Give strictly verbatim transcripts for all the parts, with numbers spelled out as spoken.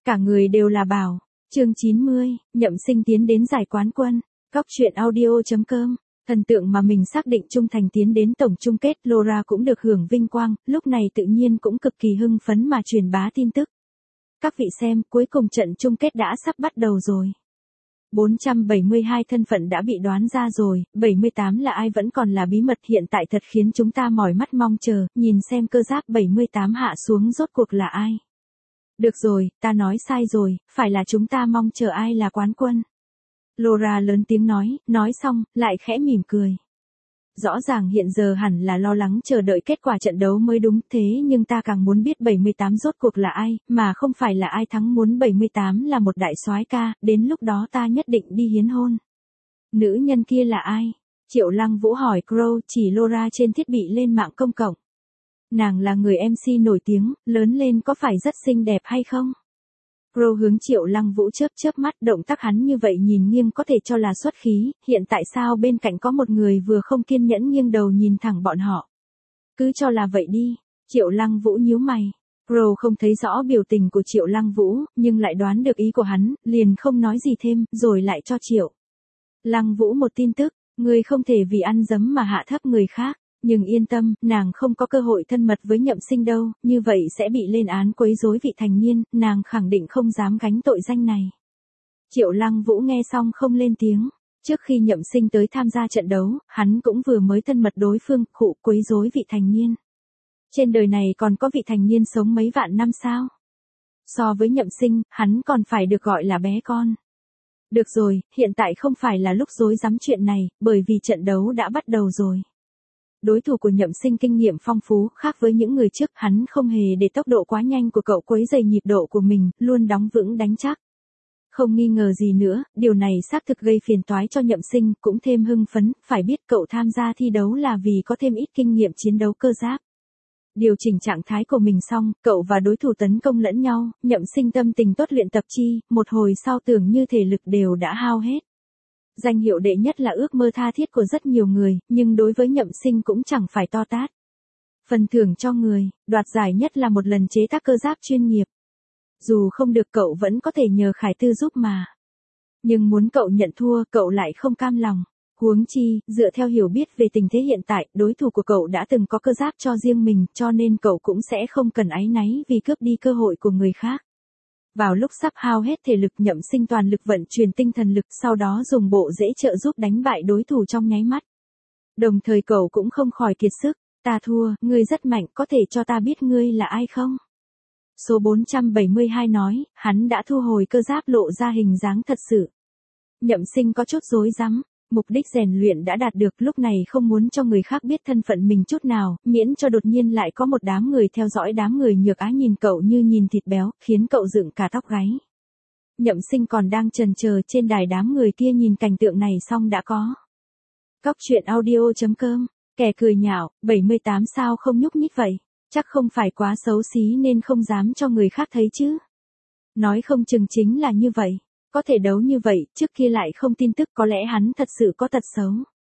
Cả người đều là bảo. Chương chín mươi, Nhậm Sinh tiến đến giải quán quân. Góc truyện audio chấm com. Thần tượng mà mình xác định trung thành tiến đến tổng chung kết, Laura cũng được hưởng vinh quang, lúc này tự nhiên cũng cực kỳ hưng phấn mà truyền bá tin tức. Các vị xem, cuối cùng trận chung kết đã sắp bắt đầu rồi. bốn trăm bảy mươi hai thân phận đã bị đoán ra rồi, bảy mươi tám là ai vẫn còn là bí mật hiện tại thật khiến chúng ta mỏi mắt mong chờ, nhìn xem cơ giáp bảy mươi tám hạ xuống rốt cuộc là ai. Được rồi, ta nói sai rồi, phải là chúng ta mong chờ ai là quán quân. Laura lớn tiếng nói, nói xong, lại khẽ mỉm cười. Rõ ràng hiện giờ hẳn là lo lắng chờ đợi kết quả trận đấu mới đúng, thế nhưng ta càng muốn biết bảy mươi tám rốt cuộc là ai, mà không phải là ai thắng, muốn bảy mươi tám là một đại soái ca, đến lúc đó ta nhất định đi hiến hôn. Nữ nhân kia là ai? Triệu Lăng Vũ hỏi Crow, chỉ Laura trên thiết bị lên mạng công cộng. Nàng là người em xê nổi tiếng, lớn lên có phải rất xinh đẹp hay không? Crow hướng Triệu Lăng Vũ chớp chớp mắt, động tác hắn như vậy nhìn nghiêng có thể cho là xuất khí, hiện tại sao bên cạnh có một người vừa không kiên nhẫn nghiêng đầu nhìn thẳng bọn họ. Cứ cho là vậy đi. Triệu Lăng Vũ nhíu mày. Crow không thấy rõ biểu tình của Triệu Lăng Vũ, nhưng lại đoán được ý của hắn, liền không nói gì thêm, rồi lại cho Triệu Lăng Vũ một tin tức, ngươi không thể vì ăn dấm mà hạ thấp người khác. Nhưng yên tâm, nàng không có cơ hội thân mật với Nhậm Sinh đâu, như vậy sẽ bị lên án quấy rối vị thành niên, nàng khẳng định không dám gánh tội danh này. Triệu Lăng Vũ nghe xong không lên tiếng. Trước khi Nhậm Sinh tới tham gia trận đấu, hắn cũng vừa mới thân mật đối phương, khụ quấy rối vị thành niên. Trên đời này còn có vị thành niên sống mấy vạn năm sao? So với Nhậm Sinh, hắn còn phải được gọi là bé con. Được rồi, hiện tại không phải là lúc rối rắm chuyện này, bởi vì trận đấu đã bắt đầu rồi. Đối thủ của Nhậm Sinh kinh nghiệm phong phú, khác với những người trước, hắn không hề để tốc độ quá nhanh của cậu quấy rầy nhịp độ của mình, luôn đóng vững đánh chắc. Không nghi ngờ gì nữa, điều này xác thực gây phiền toái cho Nhậm Sinh, cũng thêm hưng phấn, phải biết cậu tham gia thi đấu là vì có thêm ít kinh nghiệm chiến đấu cơ giáp. Điều chỉnh trạng thái của mình xong, cậu và đối thủ tấn công lẫn nhau, Nhậm Sinh tâm tình tốt luyện tập chi, một hồi sau tưởng như thể lực đều đã hao hết. Danh hiệu đệ nhất là ước mơ tha thiết của rất nhiều người, nhưng đối với Nhậm Sinh cũng chẳng phải to tát. Phần thưởng cho người, đoạt giải nhất là một lần chế tác cơ giáp chuyên nghiệp. Dù không được cậu vẫn có thể nhờ Khải Tư giúp mà. Nhưng muốn cậu nhận thua, cậu lại không cam lòng. Huống chi, dựa theo hiểu biết về tình thế hiện tại, đối thủ của cậu đã từng có cơ giáp cho riêng mình, cho nên cậu cũng sẽ không cần áy náy vì cướp đi cơ hội của người khác. Vào lúc sắp hao hết thể lực, Nhậm Sinh toàn lực vận chuyển tinh thần lực, sau đó dùng bộ dễ trợ giúp đánh bại đối thủ trong nháy mắt. Đồng thời cậu cũng không khỏi kiệt sức, ta thua, ngươi rất mạnh, có thể cho ta biết ngươi là ai không? Số bốn trăm bảy mươi hai nói, hắn đã thu hồi cơ giáp lộ ra hình dáng thật sự. Nhậm Sinh có chút rối rắm, mục đích rèn luyện đã đạt được, lúc này không muốn cho người khác biết thân phận mình chút nào, miễn cho đột nhiên lại có một đám người theo dõi, đám người nhược á nhìn cậu như nhìn thịt béo, khiến cậu dựng cả tóc gáy. Nhậm Sinh còn đang chần chờ, trên đài đám người kia nhìn cảnh tượng này xong đã có. Góc truyện audio chấm com, kẻ cười nhạo, bảy mươi tám sao không nhúc nhích vậy, chắc không phải quá xấu xí nên không dám cho người khác thấy chứ. Nói không chừng chính là như vậy. Có thể đấu như vậy, trước kia lại không tin tức, có lẽ hắn thật sự có tật xấu.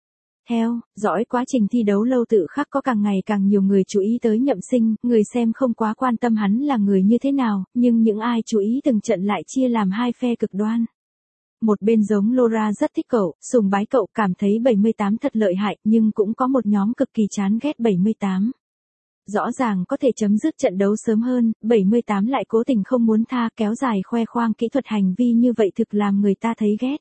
Theo, dõi quá trình thi đấu lâu tự khắc có càng ngày càng nhiều người chú ý tới Nhậm Sinh, người xem không quá quan tâm hắn là người như thế nào, nhưng những ai chú ý từng trận lại chia làm hai phe cực đoan. Một bên giống Laura rất thích cậu, sùng bái cậu, cảm thấy bảy mươi tám thật lợi hại, nhưng cũng có một nhóm cực kỳ chán ghét bảy mươi tám. Rõ ràng có thể chấm dứt trận đấu sớm hơn, bảy mươi tám lại cố tình không muốn tha, kéo dài khoe khoang kỹ thuật hành vi như vậy thực làm người ta thấy ghét.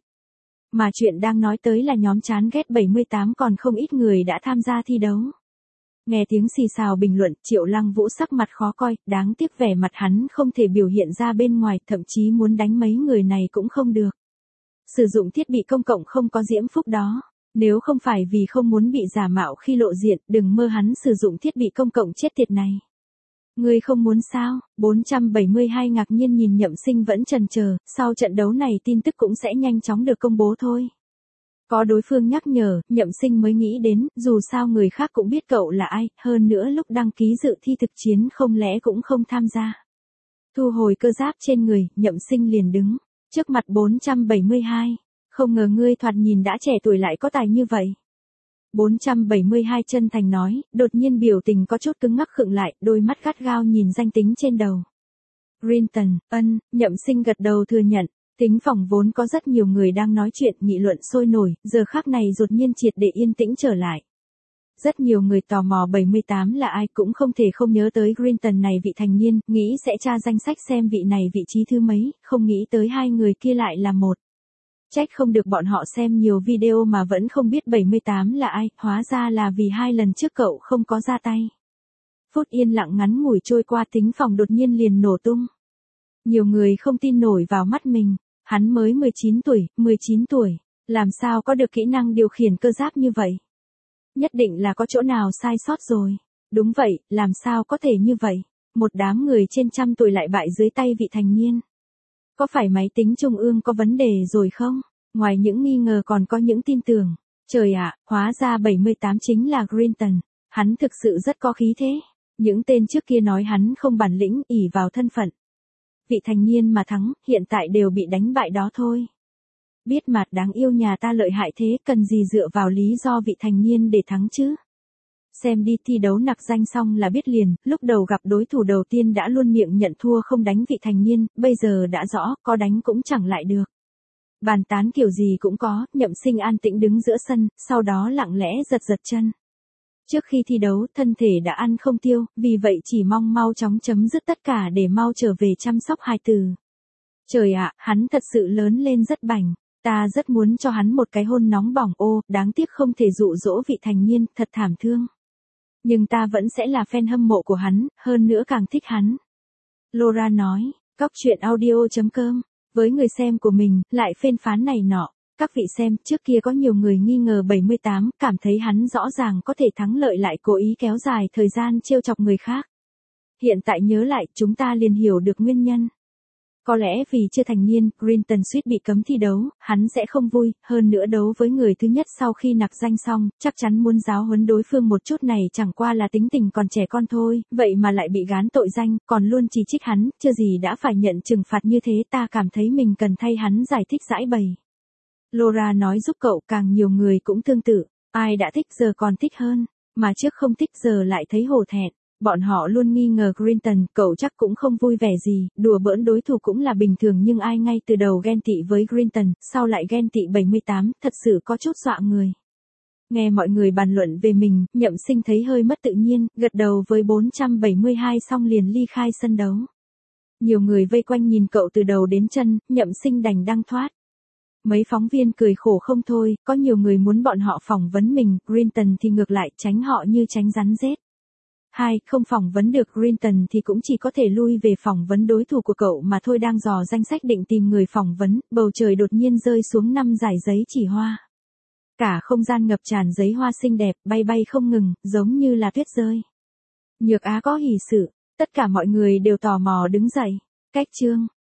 Mà chuyện đang nói tới là nhóm chán ghét bảy mươi tám còn không ít người đã tham gia thi đấu. Nghe tiếng xì xào bình luận, Triệu Lăng Vũ sắc mặt khó coi, đáng tiếc vẻ mặt hắn không thể biểu hiện ra bên ngoài, thậm chí muốn đánh mấy người này cũng không được. Sử dụng thiết bị công cộng không có diễm phúc đó. Nếu không phải vì không muốn bị giả mạo khi lộ diện, đừng mơ hắn sử dụng thiết bị công cộng chết tiệt này. Ngươi không muốn sao? bốn trăm bảy mươi hai ngạc nhiên nhìn Nhậm Sinh vẫn chần chờ, sau trận đấu này tin tức cũng sẽ nhanh chóng được công bố thôi. Có đối phương nhắc nhở, Nhậm Sinh mới nghĩ đến, dù sao người khác cũng biết cậu là ai, hơn nữa lúc đăng ký dự thi thực chiến không lẽ cũng không tham gia. Thu hồi cơ giáp trên người, Nhậm Sinh liền đứng trước mặt bốn trăm bảy mươi hai. Không ngờ ngươi thoạt nhìn đã trẻ tuổi lại có tài như vậy. bốn trăm bảy mươi hai chân thành nói, đột nhiên biểu tình có chút cứng ngắc khựng lại, đôi mắt gắt gao nhìn danh tính trên đầu. Grinton, ân, Nhậm Sinh gật đầu thừa nhận. Tính phòng vốn có rất nhiều người đang nói chuyện nghị luận sôi nổi, giờ khắc này đột nhiên triệt để yên tĩnh trở lại. Rất nhiều người tò mò bảy mươi tám là ai cũng không thể không nhớ tới Grinton này vị thành niên, nghĩ sẽ tra danh sách xem vị này vị trí thứ mấy, không nghĩ tới hai người kia lại là một. Trách không được bọn họ xem nhiều video mà vẫn không biết bảy mươi tám là ai, hóa ra là vì hai lần trước cậu không có ra tay. Phút yên lặng ngắn ngủi trôi qua tính phòng đột nhiên liền nổ tung. Nhiều người không tin nổi vào mắt mình, hắn mới mười chín tuổi, mười chín tuổi, làm sao có được kỹ năng điều khiển cơ giáp như vậy? Nhất định là có chỗ nào sai sót rồi. Đúng vậy, làm sao có thể như vậy? Một đám người trên trăm tuổi lại bại dưới tay vị thành niên. Có phải máy tính trung ương có vấn đề rồi không? Ngoài những nghi ngờ còn có những tin tưởng. Trời ạ, hóa ra bảy mươi tám chính là Grinton. Hắn thực sự rất có khí thế. Những tên trước kia nói hắn không bản lĩnh, ỷ vào thân phận. Vị thành niên mà thắng, hiện tại đều bị đánh bại đó thôi. Biết mặt đáng yêu nhà ta lợi hại thế, cần gì dựa vào lý do vị thành niên để thắng chứ? Xem đi thi đấu nặc danh xong là biết liền, lúc đầu gặp đối thủ đầu tiên đã luôn miệng nhận thua không đánh vị thành niên, bây giờ đã rõ, có đánh cũng chẳng lại được. Bàn tán kiểu gì cũng có, Nhậm Sinh an tĩnh đứng giữa sân, sau đó lặng lẽ giật giật chân. Trước khi thi đấu, thân thể đã ăn không tiêu, vì vậy chỉ mong mau chóng chấm dứt tất cả để mau trở về chăm sóc hài tử. Trời ạ, hắn thật sự lớn lên rất bảnh. Ta rất muốn cho hắn một cái hôn nóng bỏng, ô, đáng tiếc không thể dụ dỗ vị thành niên, thật thảm thương. Nhưng ta vẫn sẽ là fan hâm mộ của hắn, hơn nữa càng thích hắn. Laura nói, Góc Chuyện Audio chấm com, với người xem của mình, lại phên phán này nọ. Các vị xem, trước kia có nhiều người nghi ngờ bảy mươi tám, cảm thấy hắn rõ ràng có thể thắng lợi lại cố ý kéo dài thời gian trêu chọc người khác. Hiện tại nhớ lại, chúng ta liền hiểu được nguyên nhân. Có lẽ vì chưa thành niên, Grinton suýt bị cấm thi đấu, hắn sẽ không vui, hơn nữa đấu với người thứ nhất sau khi nặc danh xong, chắc chắn muốn giáo huấn đối phương một chút này chẳng qua là tính tình còn trẻ con thôi, vậy mà lại bị gán tội danh, còn luôn chỉ trích hắn, chưa gì đã phải nhận trừng phạt như thế, ta cảm thấy mình cần thay hắn giải thích giải bày. Laura nói giúp cậu, càng nhiều người cũng tương tự, ai đã thích giờ còn thích hơn, mà trước không thích giờ lại thấy hổ thẹn. Bọn họ luôn nghi ngờ Grinton, cậu chắc cũng không vui vẻ gì, đùa bỡn đối thủ cũng là bình thường nhưng ai ngay từ đầu ghen tị với Grinton, sau lại ghen tị bảy mươi tám, thật sự có chút dọa người. Nghe mọi người bàn luận về mình, Nhậm Sinh thấy hơi mất tự nhiên, gật đầu với bốn trăm bảy mươi hai xong liền ly khai sân đấu. Nhiều người vây quanh nhìn cậu từ đầu đến chân, Nhậm Sinh đành đăng thoát. Mấy phóng viên cười khổ không thôi, có nhiều người muốn bọn họ phỏng vấn mình, Grinton thì ngược lại tránh họ như tránh rắn rết. Hai, không phỏng vấn được Grinton thì cũng chỉ có thể lui về phỏng vấn đối thủ của cậu mà thôi. Đang dò danh sách định tìm người phỏng vấn, bầu trời đột nhiên rơi xuống năm dải giấy chỉ hoa. Cả không gian ngập tràn giấy hoa xinh đẹp, bay bay không ngừng, giống như là tuyết rơi. Nhược Á có hỷ sự, tất cả mọi người đều tò mò đứng dậy. Cách chương.